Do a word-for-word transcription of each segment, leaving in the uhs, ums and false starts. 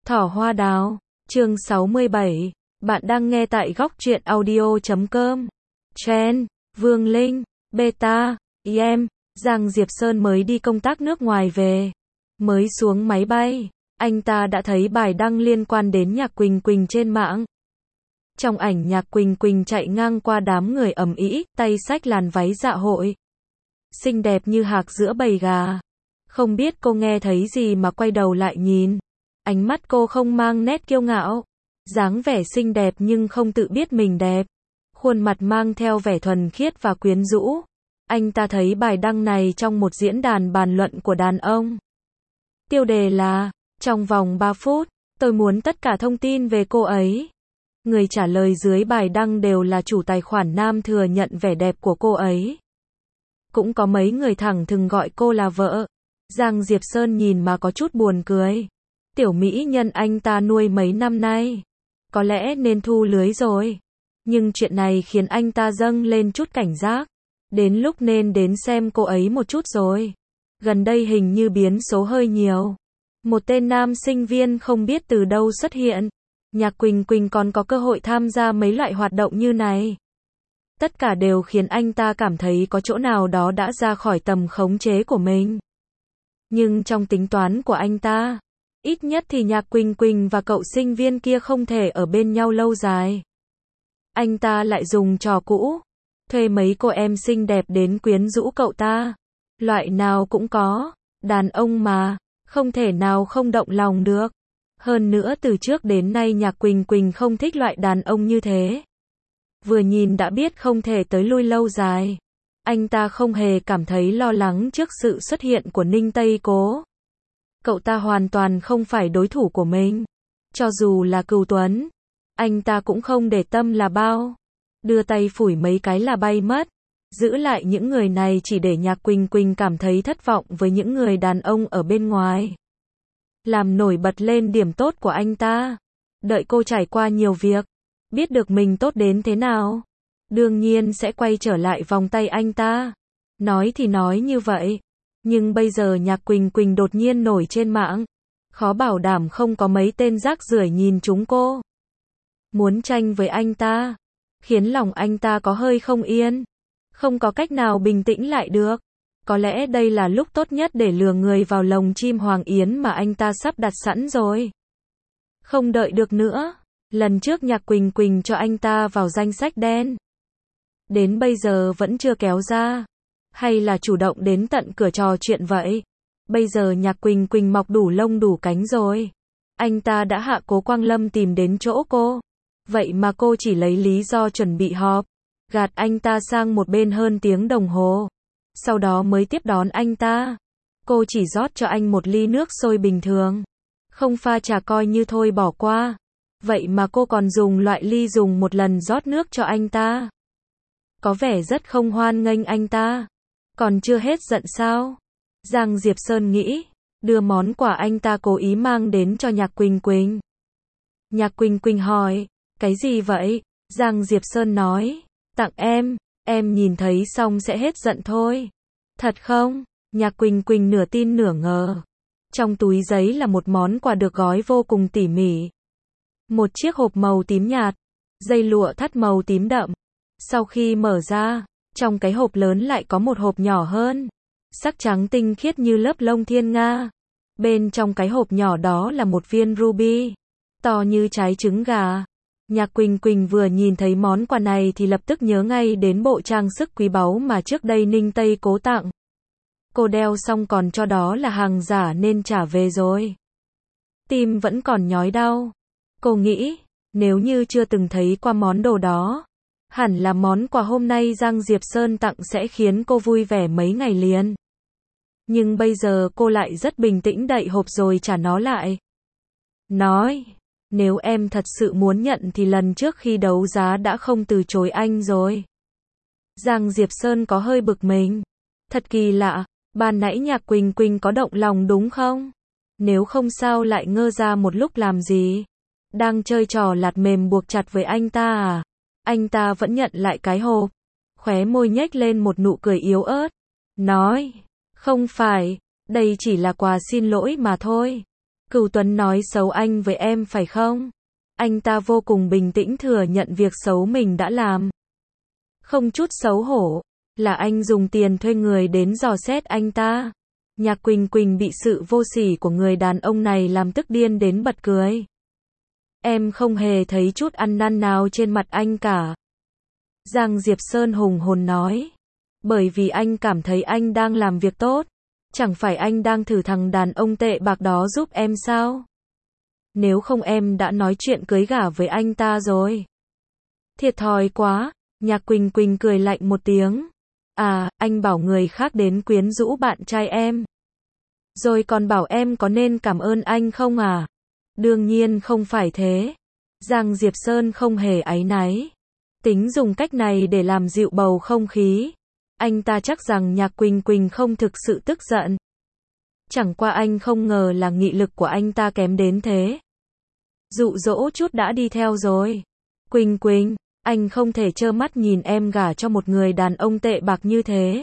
Thỏ hoa đào, chương sáu mươi bảy, bạn đang nghe tại góc truyện audio chấm com. Chen, Vương Linh, Beta, em, Giang Diệp Sơn mới đi công tác nước ngoài về. Mới xuống máy bay, anh ta đã thấy bài đăng liên quan đến Nhạc Quỳnh Quỳnh trên mạng. Trong ảnh Nhạc Quỳnh Quỳnh chạy ngang qua đám người ầm ĩ, tay xách làn váy dạ hội. Xinh đẹp như hạc giữa bầy gà. Không biết cô nghe thấy gì mà quay đầu lại nhìn. Ánh mắt cô không mang nét kiêu ngạo. Dáng vẻ xinh đẹp nhưng không tự biết mình đẹp. Khuôn mặt mang theo vẻ thuần khiết và quyến rũ. Anh ta thấy bài đăng này trong một diễn đàn bàn luận của đàn ông. Tiêu đề là, trong vòng ba phút, tôi muốn tất cả thông tin về cô ấy. Người trả lời dưới bài đăng đều là chủ tài khoản nam thừa nhận vẻ đẹp của cô ấy. Cũng có mấy người thẳng thừng gọi cô là vợ. Giang Diệp Sơn nhìn mà có chút buồn cười. Tiểu mỹ nhân anh ta nuôi mấy năm nay. Có lẽ nên thu lưới rồi. Nhưng chuyện này khiến anh ta dâng lên chút cảnh giác. Đến lúc nên đến xem cô ấy một chút rồi. Gần đây hình như biến số hơi nhiều. Một tên nam sinh viên không biết từ đâu xuất hiện. Nhạc Quỳnh Quỳnh còn có cơ hội tham gia mấy loại hoạt động như này. Tất cả đều khiến anh ta cảm thấy có chỗ nào đó đã ra khỏi tầm khống chế của mình. Nhưng trong tính toán của anh ta, ít nhất thì Nhạc Quỳnh Quỳnh và cậu sinh viên kia không thể ở bên nhau lâu dài. Anh ta lại dùng trò cũ, thuê mấy cô em xinh đẹp đến quyến rũ cậu ta. Loại nào cũng có, đàn ông mà, không thể nào không động lòng được. Hơn nữa từ trước đến nay Nhạc Quỳnh Quỳnh không thích loại đàn ông như thế. Vừa nhìn đã biết không thể tới lui lâu dài. Anh ta không hề cảm thấy lo lắng trước sự xuất hiện của Ninh Tây Cố. Cậu ta hoàn toàn không phải đối thủ của mình. Cho dù là Cửu Tuấn, anh ta cũng không để tâm là bao. Đưa tay phủi mấy cái là bay mất. Giữ lại những người này chỉ để Nhạc Quỳnh Quỳnh cảm thấy thất vọng với những người đàn ông ở bên ngoài. Làm nổi bật lên điểm tốt của anh ta. Đợi cô trải qua nhiều việc, biết được mình tốt đến thế nào, đương nhiên sẽ quay trở lại vòng tay anh ta. Nói thì nói như vậy, nhưng bây giờ Nhạc Quỳnh Quỳnh đột nhiên nổi trên mạng. Khó bảo đảm không có mấy tên rác rưởi nhìn chúng cô. Muốn tranh với anh ta, khiến lòng anh ta có hơi không yên. Không có cách nào bình tĩnh lại được. Có lẽ đây là lúc tốt nhất để lừa người vào lồng chim Hoàng Yến mà anh ta sắp đặt sẵn rồi. Không đợi được nữa. Lần trước Nhạc Quỳnh Quỳnh cho anh ta vào danh sách đen. Đến bây giờ vẫn chưa kéo ra. Hay là chủ động đến tận cửa trò chuyện vậy? Bây giờ Nhạc Quỳnh Quỳnh mọc đủ lông đủ cánh rồi. Anh ta đã hạ Cố Quang Lâm tìm đến chỗ cô. Vậy mà cô chỉ lấy lý do chuẩn bị họp. Gạt anh ta sang một bên hơn tiếng đồng hồ. Sau đó mới tiếp đón anh ta. Cô chỉ rót cho anh một ly nước sôi bình thường. Không pha trà coi như thôi bỏ qua. Vậy mà cô còn dùng loại ly dùng một lần rót nước cho anh ta. Có vẻ rất không hoan nghênh anh ta. Còn chưa hết giận sao? Giang Diệp Sơn nghĩ, đưa món quà anh ta cố ý mang đến cho Nhạc Quỳnh Quỳnh. Nhạc Quỳnh Quỳnh hỏi, cái gì vậy? Giang Diệp Sơn nói, tặng em, em nhìn thấy xong sẽ hết giận thôi. Thật không? Nhạc Quỳnh Quỳnh nửa tin nửa ngờ. Trong túi giấy là một món quà được gói vô cùng tỉ mỉ. Một chiếc hộp màu tím nhạt, dây lụa thắt màu tím đậm. Sau khi mở ra, trong cái hộp lớn lại có một hộp nhỏ hơn, sắc trắng tinh khiết như lớp lông thiên nga. Bên trong cái hộp nhỏ đó là một viên ruby, to như trái trứng gà. Nhạc Quỳnh Quỳnh vừa nhìn thấy món quà này thì lập tức nhớ ngay đến bộ trang sức quý báu mà trước đây Ninh Tây Cố tặng. Cô đeo xong còn cho đó là hàng giả nên trả về rồi. Tim vẫn còn nhói đau. Cô nghĩ, nếu như chưa từng thấy qua món đồ đó, hẳn là món quà hôm nay Giang Diệp Sơn tặng sẽ khiến cô vui vẻ mấy ngày liền. Nhưng bây giờ cô lại rất bình tĩnh đậy hộp rồi trả nó lại. Nói, nếu em thật sự muốn nhận thì lần trước khi đấu giá đã không từ chối anh rồi. Giang Diệp Sơn có hơi bực mình. Thật kỳ lạ, ban nãy Nhạc Quỳnh Quỳnh có động lòng đúng không? Nếu không sao lại ngơ ra một lúc làm gì? Đang chơi trò lạt mềm buộc chặt với anh ta à? Anh ta vẫn nhận lại cái hộp. Khóe môi nhếch lên một nụ cười yếu ớt. Nói, không phải, đây chỉ là quà xin lỗi mà thôi. Cửu Tuấn nói xấu anh với em phải không? Anh ta vô cùng bình tĩnh thừa nhận việc xấu mình đã làm. Không chút xấu hổ, là anh dùng tiền thuê người đến dò xét anh ta. Nhạc Quỳnh Quỳnh bị sự vô sỉ của người đàn ông này làm tức điên đến bật cười. Em không hề thấy chút ăn năn nào trên mặt anh cả. Giang Diệp Sơn hùng hồn nói. Bởi vì anh cảm thấy anh đang làm việc tốt. Chẳng phải anh đang thử thằng đàn ông tệ bạc đó giúp em sao? Nếu không em đã nói chuyện cưới gả với anh ta rồi. Thiệt thòi quá, Nhạc Quỳnh Quỳnh cười lạnh một tiếng. À, anh bảo người khác đến quyến rũ bạn trai em. Rồi còn bảo em có nên cảm ơn anh không à? Đương nhiên không phải thế. Giang Diệp Sơn không hề áy náy. Tính dùng cách này để làm dịu bầu không khí. Anh ta chắc rằng Nhạc Quỳnh Quỳnh không thực sự tức giận. Chẳng qua anh không ngờ là nghị lực của anh ta kém đến thế. Dụ dỗ chút đã đi theo rồi. Quỳnh Quỳnh, anh không thể trơ mắt nhìn em gả cho một người đàn ông tệ bạc như thế.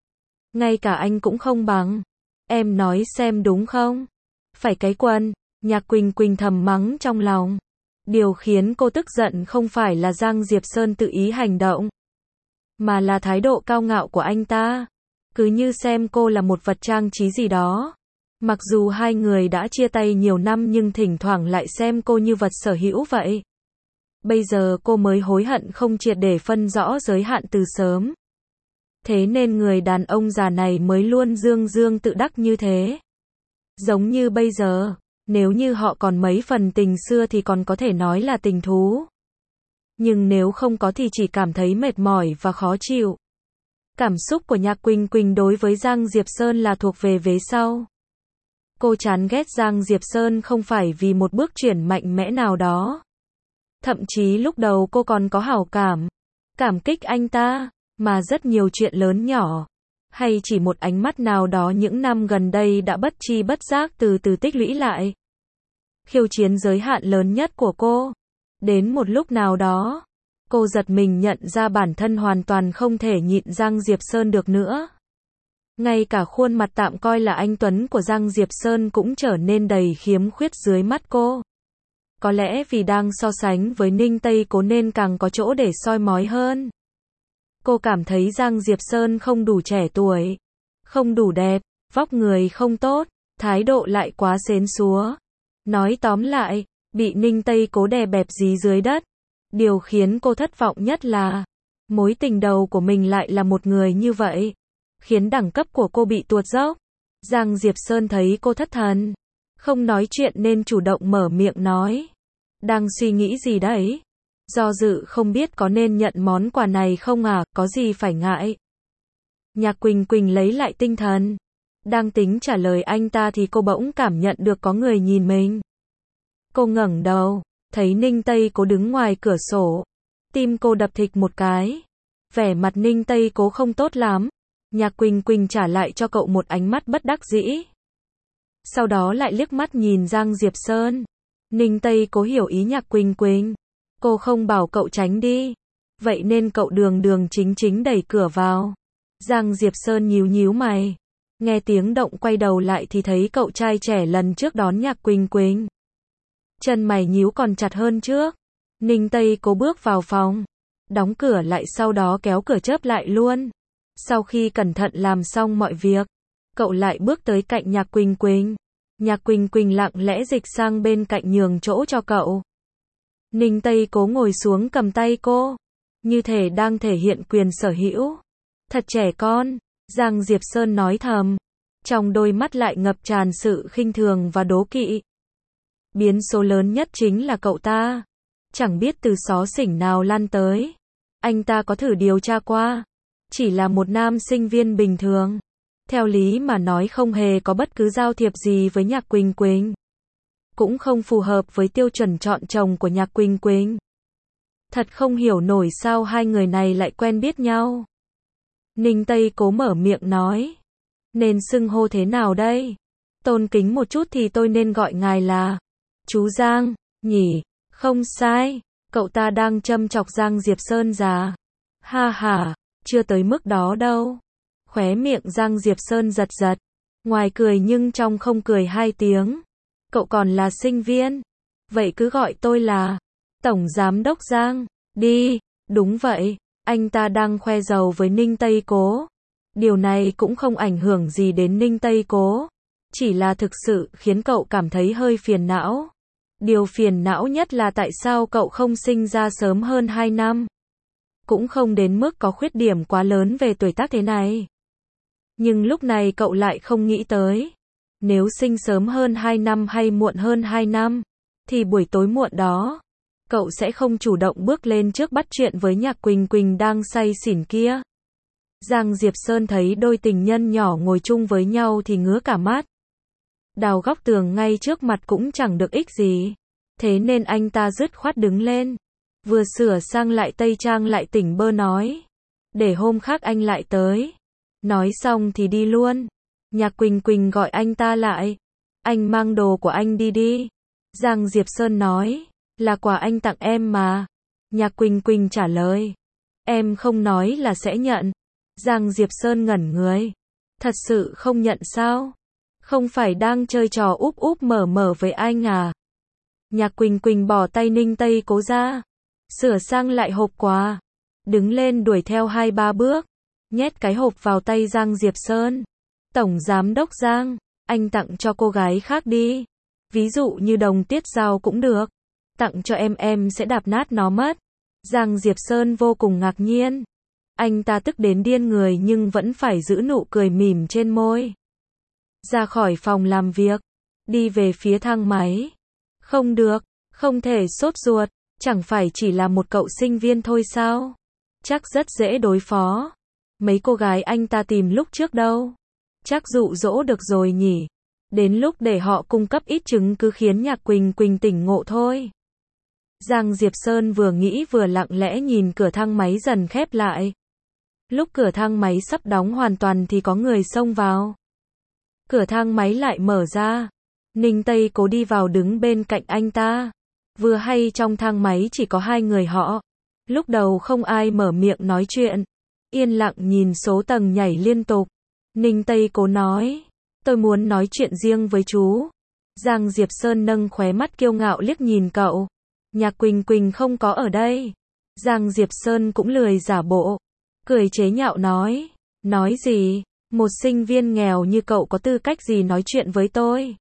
Ngay cả anh cũng không bằng. Em nói xem đúng không? Phải cái quần, Nhạc Quỳnh Quỳnh thầm mắng trong lòng. Điều khiến cô tức giận không phải là Giang Diệp Sơn tự ý hành động, mà là thái độ cao ngạo của anh ta. Cứ như xem cô là một vật trang trí gì đó. Mặc dù hai người đã chia tay nhiều năm nhưng thỉnh thoảng lại xem cô như vật sở hữu vậy. Bây giờ cô mới hối hận không triệt để phân rõ giới hạn từ sớm. Thế nên người đàn ông già này mới luôn dương dương tự đắc như thế. Giống như bây giờ, nếu như họ còn mấy phần tình xưa thì còn có thể nói là tình thú. Nhưng nếu không có thì chỉ cảm thấy mệt mỏi và khó chịu. Cảm xúc của Nhạc Quỳnh Quỳnh đối với Giang Diệp Sơn là thuộc về vế sau. Cô chán ghét Giang Diệp Sơn không phải vì một bước chuyển mạnh mẽ nào đó. Thậm chí lúc đầu cô còn có hảo cảm, cảm kích anh ta, mà rất nhiều chuyện lớn nhỏ, hay chỉ một ánh mắt nào đó những năm gần đây đã bất tri bất giác từ từ tích lũy lại. Khiêu chiến giới hạn lớn nhất của cô. Đến một lúc nào đó, cô giật mình nhận ra bản thân hoàn toàn không thể nhịn Giang Diệp Sơn được nữa. Ngay cả khuôn mặt tạm coi là anh tuấn của Giang Diệp Sơn cũng trở nên đầy khiếm khuyết dưới mắt cô. Có lẽ vì đang so sánh với Ninh Tây Cố nên càng có chỗ để soi mói hơn. Cô cảm thấy Giang Diệp Sơn không đủ trẻ tuổi, không đủ đẹp, vóc người không tốt, thái độ lại quá xến xúa. Nói tóm lại, bị Ninh Tây Cố đè bẹp dí dưới đất. Điều khiến cô thất vọng nhất là, mối tình đầu của mình lại là một người như vậy, khiến đẳng cấp của cô bị tuột dốc. Giang Diệp Sơn thấy cô thất thần, không nói chuyện nên chủ động mở miệng nói. Đang suy nghĩ gì đấy? Do dự không biết có nên nhận món quà này không à, có gì phải ngại. Nhạc Quỳnh Quỳnh lấy lại tinh thần. Đang tính trả lời anh ta thì cô bỗng cảm nhận được có người nhìn mình. Cô ngẩng đầu, thấy Ninh Tây Cố đứng ngoài cửa sổ. Tim cô đập thịch một cái. Vẻ mặt Ninh Tây Cố không tốt lắm. Nhạc Quỳnh Quỳnh trả lại cho cậu một ánh mắt bất đắc dĩ. Sau đó lại liếc mắt nhìn Giang Diệp Sơn. Ninh Tây Cố hiểu ý Nhạc Quỳnh Quỳnh. Cô không bảo cậu tránh đi. Vậy nên cậu đường đường chính chính đẩy cửa vào. Giang Diệp Sơn nhíu nhíu mày. Nghe tiếng động quay đầu lại thì thấy cậu trai trẻ lần trước đón Nhạc Quỳnh Quỳnh. Chân mày nhíu còn chặt hơn trước. Ninh Tây Cố bước vào phòng. Đóng cửa lại sau đó kéo cửa chớp lại luôn. Sau khi cẩn thận làm xong mọi việc, cậu lại bước tới cạnh Nhạc Quỳnh Quỳnh. Nhạc Quỳnh Quỳnh lặng lẽ dịch sang bên cạnh nhường chỗ cho cậu. Ninh Tây Cố ngồi xuống cầm tay cô, như thể đang thể hiện quyền sở hữu. Thật trẻ con, Giang Diệp Sơn nói thầm, trong đôi mắt lại ngập tràn sự khinh thường và đố kỵ. Biến số lớn nhất chính là cậu ta. Chẳng biết từ xó xỉnh nào lan tới. Anh ta có thử điều tra qua. Chỉ là một nam sinh viên bình thường. Theo lý mà nói không hề có bất cứ giao thiệp gì với Nhạc Quỳnh Quỳnh. Cũng không phù hợp với tiêu chuẩn chọn chồng của Nhạc Quỳnh Quỳnh. Thật không hiểu nổi sao hai người này lại quen biết nhau. Ninh Tây Cố mở miệng nói. Nên xưng hô thế nào đây? Tôn kính một chút thì tôi nên gọi ngài là chú Giang, nhỉ? Không sai, cậu ta đang châm chọc Giang Diệp Sơn già. Ha ha, chưa tới mức đó đâu. Khóe miệng Giang Diệp Sơn giật giật. Ngoài cười nhưng trong không cười hai tiếng. Cậu còn là sinh viên. Vậy cứ gọi tôi là Tổng Giám đốc Giang, đi. Đúng vậy, anh ta đang khoe giàu với Ninh Tây Cố. Điều này cũng không ảnh hưởng gì đến Ninh Tây Cố. Chỉ là thực sự khiến cậu cảm thấy hơi phiền não. Điều phiền não nhất là tại sao cậu không sinh ra sớm hơn hai năm. Cũng không đến mức có khuyết điểm quá lớn về tuổi tác thế này. Nhưng lúc này cậu lại không nghĩ tới. Nếu sinh sớm hơn hai năm hay muộn hơn hai năm, thì buổi tối muộn đó, cậu sẽ không chủ động bước lên trước bắt chuyện với Nhạc Quỳnh Quỳnh đang say xỉn kia. Giang Diệp Sơn thấy đôi tình nhân nhỏ ngồi chung với nhau thì ngứa cả mắt. Đào góc tường ngay trước mặt cũng chẳng được ích gì. Thế nên anh ta dứt khoát đứng lên. Vừa sửa sang lại tây trang lại tỉnh bơ nói. Để hôm khác anh lại tới. Nói xong thì đi luôn. Nhạc Quỳnh Quỳnh gọi anh ta lại. Anh mang đồ của anh đi đi. Giang Diệp Sơn nói. Là quà anh tặng em mà. Nhạc Quỳnh Quỳnh trả lời. Em không nói là sẽ nhận. Giang Diệp Sơn ngẩn người. Thật sự không nhận sao? Không phải đang chơi trò úp úp mở mở với anh à? Nhạc Quỳnh Quỳnh bỏ tay Ninh Tây Cố ra. Sửa sang lại hộp quà. Đứng lên đuổi theo hai ba bước. Nhét cái hộp vào tay Giang Diệp Sơn. Tổng Giám đốc Giang, anh tặng cho cô gái khác đi. Ví dụ như đồng tiết giao cũng được. Tặng cho em em sẽ đạp nát nó mất. Giang Diệp Sơn vô cùng ngạc nhiên. Anh ta tức đến điên người nhưng vẫn phải giữ nụ cười mỉm trên môi. Ra khỏi phòng làm việc. Đi về phía thang máy. Không được, không thể sốt ruột. Chẳng phải chỉ là một cậu sinh viên thôi sao? Chắc rất dễ đối phó. Mấy cô gái anh ta tìm lúc trước đâu. Chắc dụ dỗ được rồi nhỉ. Đến lúc để họ cung cấp ít chứng cứ khiến Nhạc Quỳnh Quỳnh tỉnh ngộ thôi. Giang Diệp Sơn vừa nghĩ vừa lặng lẽ nhìn cửa thang máy dần khép lại. Lúc cửa thang máy sắp đóng hoàn toàn thì có người xông vào. Cửa thang máy lại mở ra. Ninh Tây Cố đi vào đứng bên cạnh anh ta. Vừa hay trong thang máy chỉ có hai người họ. Lúc đầu không ai mở miệng nói chuyện. Yên lặng nhìn số tầng nhảy liên tục. Ninh Tây Cố nói. Tôi muốn nói chuyện riêng với chú. Giang Diệp Sơn nâng khóe mắt kiêu ngạo liếc nhìn cậu. Nhạc Quỳnh Quỳnh không có ở đây. Giang Diệp Sơn cũng lười giả bộ. Cười chế nhạo nói. Nói gì? Một sinh viên nghèo như cậu có tư cách gì nói chuyện với tôi?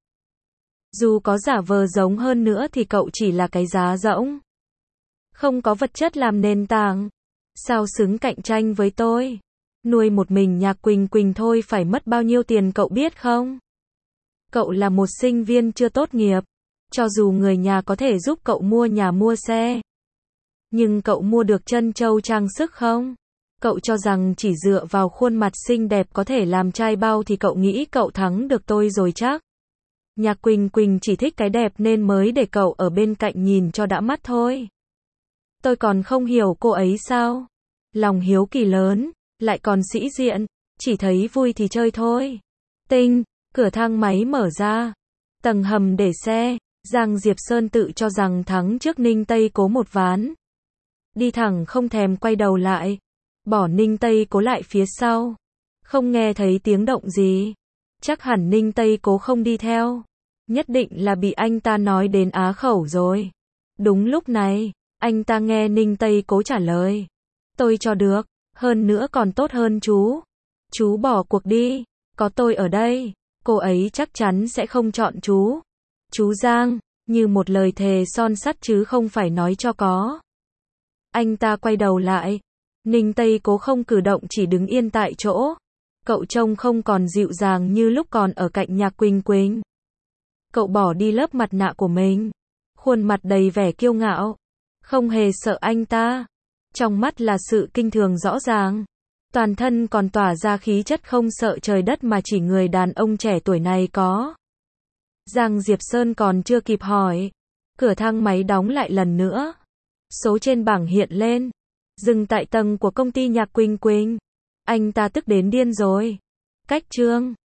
Dù có giả vờ giống hơn nữa thì cậu chỉ là cái giá rỗng. Không có vật chất làm nền tảng. Sao xứng cạnh tranh với tôi? Nuôi một mình Nhạc Quỳnh Quỳnh thôi phải mất bao nhiêu tiền cậu biết không? Cậu là một sinh viên chưa tốt nghiệp. Cho dù người nhà có thể giúp cậu mua nhà mua xe. Nhưng cậu mua được trân châu trang sức không? Cậu cho rằng chỉ dựa vào khuôn mặt xinh đẹp có thể làm trai bao thì cậu nghĩ cậu thắng được tôi rồi chắc. Nhạc Quỳnh Quỳnh chỉ thích cái đẹp nên mới để cậu ở bên cạnh nhìn cho đã mắt thôi. Tôi còn không hiểu cô ấy sao? Lòng hiếu kỳ lớn, lại còn sĩ diện, chỉ thấy vui thì chơi thôi. Tinh, cửa thang máy mở ra. Tầng hầm để xe, Giang Diệp Sơn tự cho rằng thắng trước Ninh Tây Cố một ván. Đi thẳng không thèm quay đầu lại. Bỏ Ninh Tây Cố lại phía sau. Không nghe thấy tiếng động gì. Chắc hẳn Ninh Tây Cố không đi theo. Nhất định là bị anh ta nói đến á khẩu rồi. Đúng lúc này, anh ta nghe Ninh Tây Cố trả lời. Tôi cho được, hơn nữa còn tốt hơn chú. Chú bỏ cuộc đi, có tôi ở đây, cô ấy chắc chắn sẽ không chọn chú. Chú Giang, như một lời thề son sắt chứ không phải nói cho có. Anh ta quay đầu lại. Ninh Tây Cố không cử động chỉ đứng yên tại chỗ. Cậu trông không còn dịu dàng như lúc còn ở cạnh Nhạc Quỳnh Quỳnh. Cậu bỏ đi lớp mặt nạ của mình. Khuôn mặt đầy vẻ kiêu ngạo. Không hề sợ anh ta. Trong mắt là sự kinh thường rõ ràng. Toàn thân còn tỏa ra khí chất không sợ trời đất mà chỉ người đàn ông trẻ tuổi này có. Giang Diệp Sơn còn chưa kịp hỏi. Cửa thang máy đóng lại lần nữa. Số trên bảng hiện lên. Dừng tại tầng của công ty Nhạc Quỳnh Quỳnh. Anh ta tức đến điên rồi. Cách chương